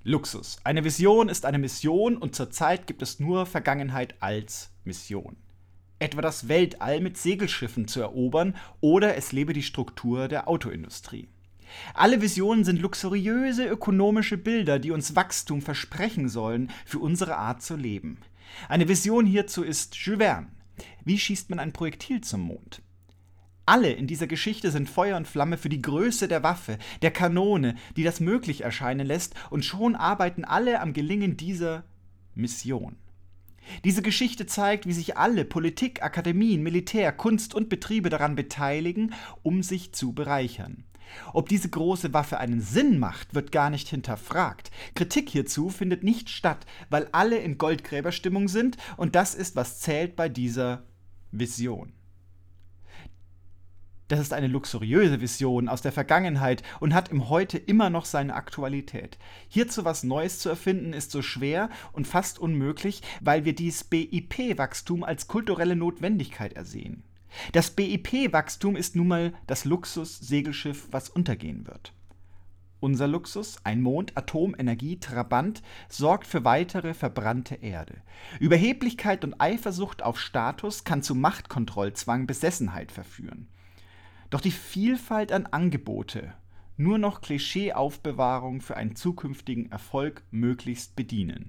Luxus. Eine Vision ist eine Mission und zurzeit gibt es nur Vergangenheit als Mission. Etwa das Weltall mit Segelschiffen zu erobern oder es lebe die Struktur der Autoindustrie. Alle Visionen sind luxuriöse ökonomische Bilder, die uns Wachstum versprechen sollen für unsere Art zu leben. Eine Vision hierzu ist Jules Verne. Wie schießt man ein Projektil zum Mond? Alle in dieser Geschichte sind Feuer und Flamme für die Größe der Waffe, der Kanone, die das möglich erscheinen lässt, und schon arbeiten alle am Gelingen dieser Mission. Diese Geschichte zeigt, wie sich alle Politik, Akademien, Militär, Kunst und Betriebe daran beteiligen, um sich zu bereichern. Ob diese große Waffe einen Sinn macht, wird gar nicht hinterfragt. Kritik hierzu findet nicht statt, weil alle in Goldgräberstimmung sind und das ist, was zählt bei dieser Vision. Das ist eine luxuriöse Vision aus der Vergangenheit und hat im Heute immer noch seine Aktualität. Hierzu was Neues zu erfinden ist so schwer und fast unmöglich, weil wir dieses BIP-Wachstum als kulturelle Notwendigkeit ersehen. Das BIP-Wachstum ist nun mal das Luxus-Segelschiff, was untergehen wird. Unser Luxus, ein Mond, Atomenergie, Trabant, sorgt für weitere verbrannte Erde. Überheblichkeit und Eifersucht auf Status kann zu Machtkontrollzwang, Besessenheit verführen. Doch die Vielfalt an Angebote, nur noch Klischee-Aufbewahrung für einen zukünftigen Erfolg möglichst bedienen.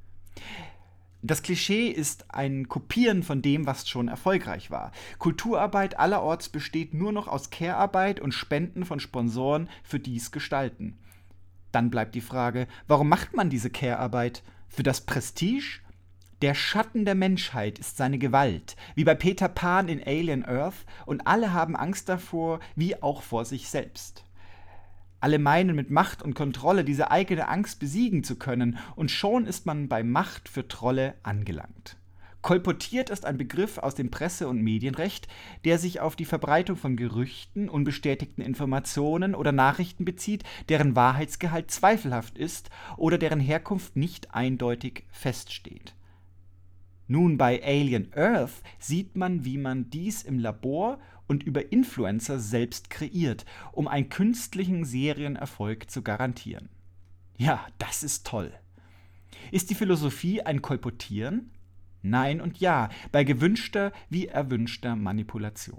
Das Klischee ist ein Kopieren von dem, was schon erfolgreich war. Kulturarbeit allerorts besteht nur noch aus Care-Arbeit und Spenden von Sponsoren für dies gestalten. Dann bleibt die Frage, warum macht man diese Care-Arbeit? Für das Prestige? Der Schatten der Menschheit ist seine Gewalt, wie bei Peter Pan in Alien Earth, und alle haben Angst davor, wie auch vor sich selbst. Alle meinen mit Macht und Kontrolle diese eigene Angst besiegen zu können, und schon ist man bei Macht für Trolle angelangt. Kolportiert ist ein Begriff aus dem Presse- und Medienrecht, der sich auf die Verbreitung von Gerüchten, unbestätigten Informationen oder Nachrichten bezieht, deren Wahrheitsgehalt zweifelhaft ist oder deren Herkunft nicht eindeutig feststeht. Nun, bei Alien Earth sieht man, wie man dies im Labor und über Influencer selbst kreiert, um einen künstlichen Serienerfolg zu garantieren. Ja, das ist toll. Ist die Philosophie ein Kolportieren? Nein und ja, bei gewünschter wie erwünschter Manipulation.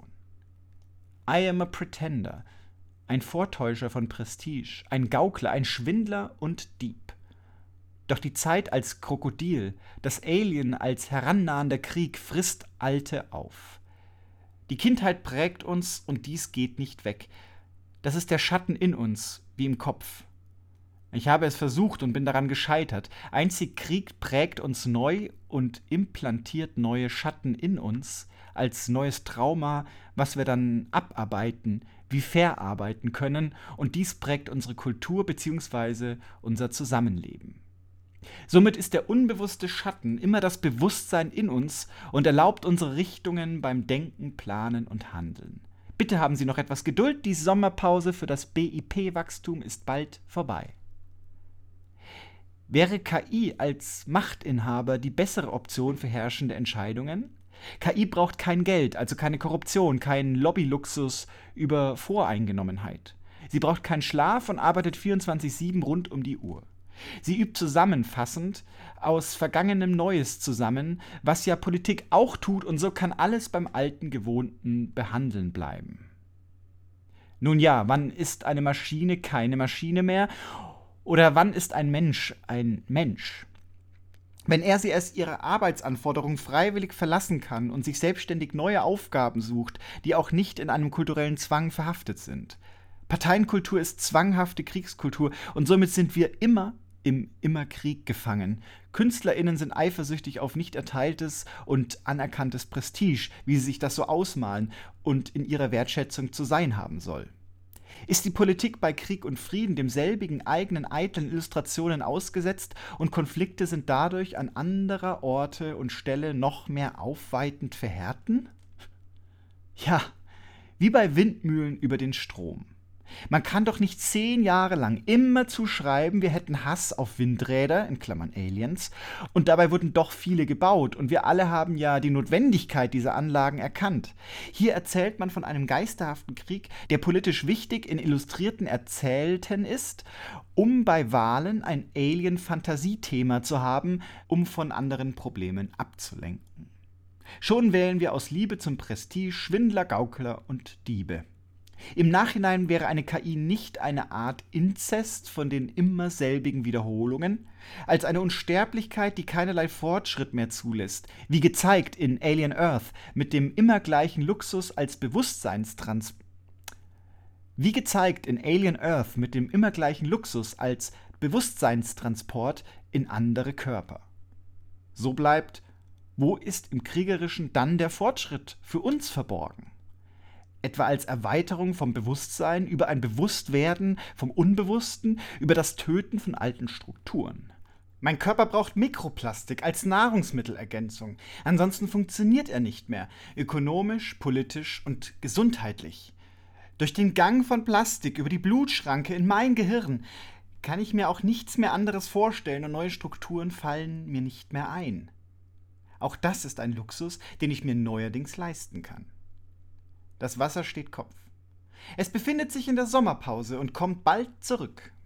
I am a pretender, ein Vortäuscher von Prestige, ein Gaukler, ein Schwindler und Dieb. Doch die Zeit als Krokodil, das Alien als herannahender Krieg frisst Alte auf. Die Kindheit prägt uns und dies geht nicht weg. Das ist der Schatten in uns, wie im Kopf. Ich habe es versucht und bin daran gescheitert. Einzig Krieg prägt uns neu und implantiert neue Schatten in uns als neues Trauma, was wir dann abarbeiten, wie verarbeiten können, und dies prägt unsere Kultur bzw. unser Zusammenleben. Somit ist der unbewusste Schatten immer das Bewusstsein in uns und erlaubt unsere Richtungen beim Denken, Planen und Handeln. Bitte haben Sie noch etwas Geduld, die Sommerpause für das BIP-Wachstum ist bald vorbei. Wäre KI als Machtinhaber die bessere Option für herrschende Entscheidungen? KI braucht kein Geld, also keine Korruption, keinen Lobbyluxus über Voreingenommenheit. Sie braucht keinen Schlaf und arbeitet 24/7 rund um die Uhr. Sie übt zusammenfassend aus Vergangenem Neues zusammen, was ja Politik auch tut, und so kann alles beim alten, gewohnten Behandeln bleiben. Nun ja, wann ist eine Maschine keine Maschine mehr? Oder wann ist ein Mensch ein Mensch? Wenn er sie als ihre Arbeitsanforderungen freiwillig verlassen kann und sich selbstständig neue Aufgaben sucht, die auch nicht in einem kulturellen Zwang verhaftet sind. Parteienkultur ist zwanghafte Kriegskultur und somit sind wir immer im Immerkrieg gefangen. KünstlerInnen sind eifersüchtig auf nicht erteiltes und anerkanntes Prestige, wie sie sich das so ausmalen und in ihrer Wertschätzung zu sein haben soll. Ist die Politik bei Krieg und Frieden demselbigen eigenen eitlen Illustrationen ausgesetzt und Konflikte sind dadurch an anderer Orte und Stelle noch mehr aufweitend verhärten? Ja, wie bei Windmühlen über den Strom. Man kann doch nicht 10 Jahre lang immer zuschreiben, wir hätten Hass auf Windräder, in Klammern Aliens, und dabei wurden doch viele gebaut und wir alle haben ja die Notwendigkeit dieser Anlagen erkannt. Hier erzählt man von einem geisterhaften Krieg, der politisch wichtig in illustrierten Erzählten ist, um bei Wahlen ein Alien-Fantasiethema zu haben, um von anderen Problemen abzulenken. Schon wählen wir aus Liebe zum Prestige Schwindler, Gaukler und Diebe. Im Nachhinein wäre eine KI nicht eine Art Inzest von den immer selbigen Wiederholungen, als eine Unsterblichkeit, die keinerlei Fortschritt mehr zulässt, wie gezeigt in Alien Earth mit dem immer gleichen Luxus als Bewusstseinstransport in andere Körper. So bleibt, wo ist im Kriegerischen dann der Fortschritt für uns verborgen? Etwa als Erweiterung vom Bewusstsein über ein Bewusstwerden vom Unbewussten, über das Töten von alten Strukturen. Mein Körper braucht Mikroplastik als Nahrungsmittelergänzung, ansonsten funktioniert er nicht mehr, ökonomisch, politisch und gesundheitlich. Durch den Gang von Plastik über die Blutschranke in mein Gehirn kann ich mir auch nichts mehr anderes vorstellen und neue Strukturen fallen mir nicht mehr ein. Auch das ist ein Luxus, den ich mir neuerdings leisten kann. Das Wasser steht Kopf. Es befindet sich in der Sommerpause und kommt bald zurück.